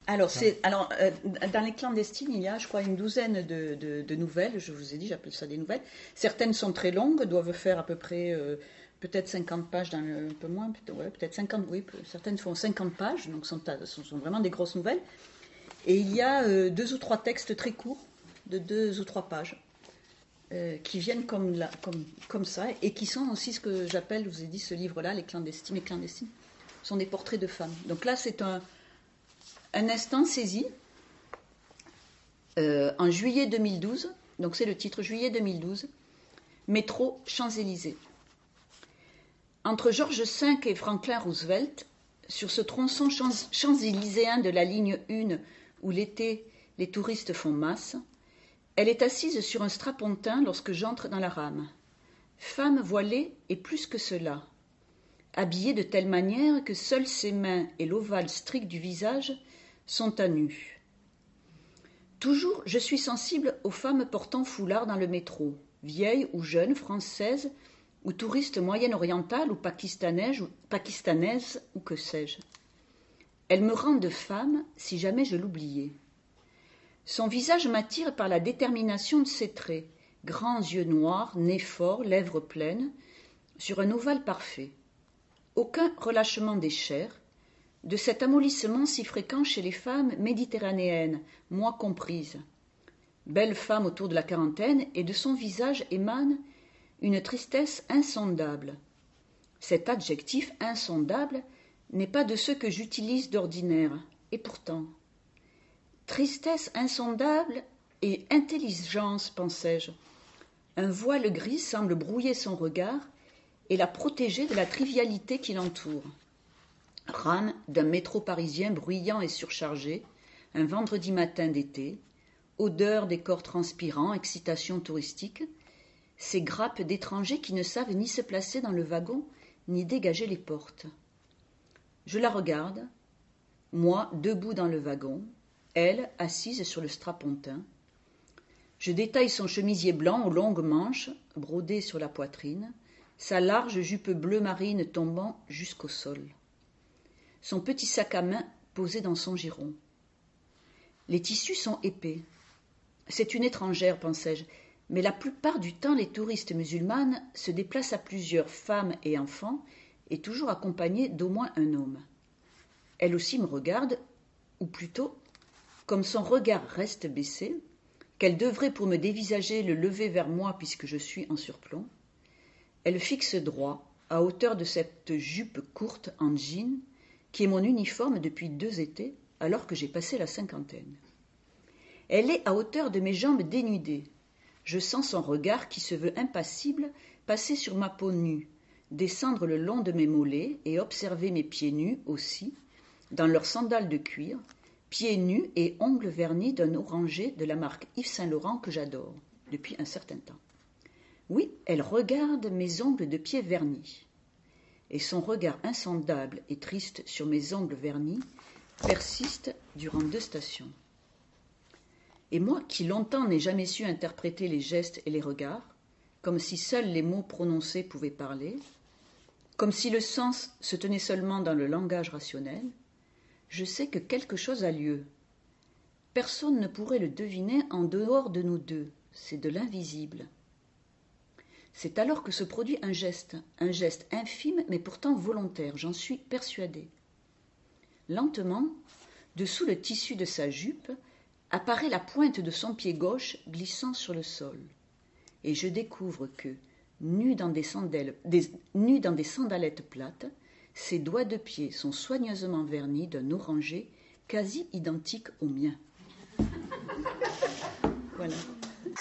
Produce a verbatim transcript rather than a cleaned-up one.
Alors, c'est, alors euh, dans les clandestines, il y a, je crois, une douzaine de, de, de nouvelles. Je vous ai dit, j'appelle ça des nouvelles. Certaines sont très longues, doivent faire à peu près euh, peut-être cinquante pages, dans le, un peu moins, peut-être, ouais, peut-être cinquante, oui, certaines font cinquante pages, donc sont, sont, sont vraiment des grosses nouvelles. Et il y a euh, deux ou trois textes très courts, de deux ou trois pages, euh, qui viennent comme, la, comme, comme ça, et qui sont aussi ce que j'appelle, je vous ai dit, ce livre-là, les clandestines, les clandestines, sont des portraits de femmes. Donc là, c'est un... Un instant saisi euh, en juillet deux mille douze, donc c'est le titre, juillet deux mille douze, métro Champs-Élysées. Entre George cinq et Franklin Roosevelt, sur ce tronçon champs-élyséen de la ligne un où l'été les touristes font masse, elle est assise sur un strapontin lorsque j'entre dans la rame. Femme voilée et plus que cela, habillée de telle manière que seules ses mains et l'ovale strict du visage sont à nu. Toujours, je suis sensible aux femmes portant foulard dans le métro, vieilles ou jeunes, françaises ou touristes moyen-orientales ou pakistanaises, ou pakistanaises ou que sais-je. Elles me rendent femme si jamais je l'oubliais. Son visage m'attire par la détermination de ses traits, grands yeux noirs, nez fort, lèvres pleines, sur un ovale parfait. Aucun relâchement des chairs, de cet amollissement si fréquent chez les femmes méditerranéennes, moi comprise. Belle femme autour de la quarantaine, et de son visage émane une tristesse insondable. Cet adjectif insondable n'est pas de ceux que j'utilise d'ordinaire, et pourtant. Tristesse insondable et intelligence, pensais-je. Un voile gris semble brouiller son regard et la protéger de la trivialité qui l'entoure. Rame d'un métro parisien bruyant et surchargé, un vendredi matin d'été, odeur des corps transpirants, excitation touristique, ces grappes d'étrangers qui ne savent ni se placer dans le wagon, ni dégager les portes. Je la regarde, moi debout dans le wagon, elle assise sur le strapontin. Je détaille son chemisier blanc aux longues manches, brodé sur la poitrine, sa large jupe bleu marine tombant jusqu'au sol. Son petit sac à main posé dans son giron. Les tissus sont épais. C'est une étrangère, pensais-je, mais la plupart du temps, les touristes musulmanes se déplacent à plusieurs, femmes et enfants, et toujours accompagnés d'au moins un homme. Elle aussi me regarde, ou plutôt, comme son regard reste baissé, qu'elle devrait pour me dévisager le lever vers moi puisque je suis en surplomb, elle fixe droit, à hauteur de cette jupe courte en jean, qui est mon uniforme depuis deux étés, alors que j'ai passé la cinquantaine. Elle est à hauteur de mes jambes dénudées. Je sens son regard qui se veut impassible passer sur ma peau nue, descendre le long de mes mollets et observer mes pieds nus aussi, dans leurs sandales de cuir, pieds nus et ongles vernis d'un orangé de la marque Yves Saint Laurent que j'adore depuis un certain temps. Oui, elle regarde mes ongles de pied vernis. Et son regard insondable et triste sur mes ongles vernis persiste durant deux stations. Et moi, qui longtemps n'ai jamais su interpréter les gestes et les regards, comme si seuls les mots prononcés pouvaient parler, comme si le sens se tenait seulement dans le langage rationnel, je sais que quelque chose a lieu. Personne ne pourrait le deviner en dehors de nous deux, c'est de l'invisible. C'est alors que se produit un geste, un geste infime mais pourtant volontaire, j'en suis persuadée. Lentement, dessous le tissu de sa jupe, apparaît la pointe de son pied gauche glissant sur le sol. Et je découvre que, nu dans des, sandales, des, nu dans des sandalettes plates, ses doigts de pied sont soigneusement vernis d'un orangé quasi identique au mien. Voilà.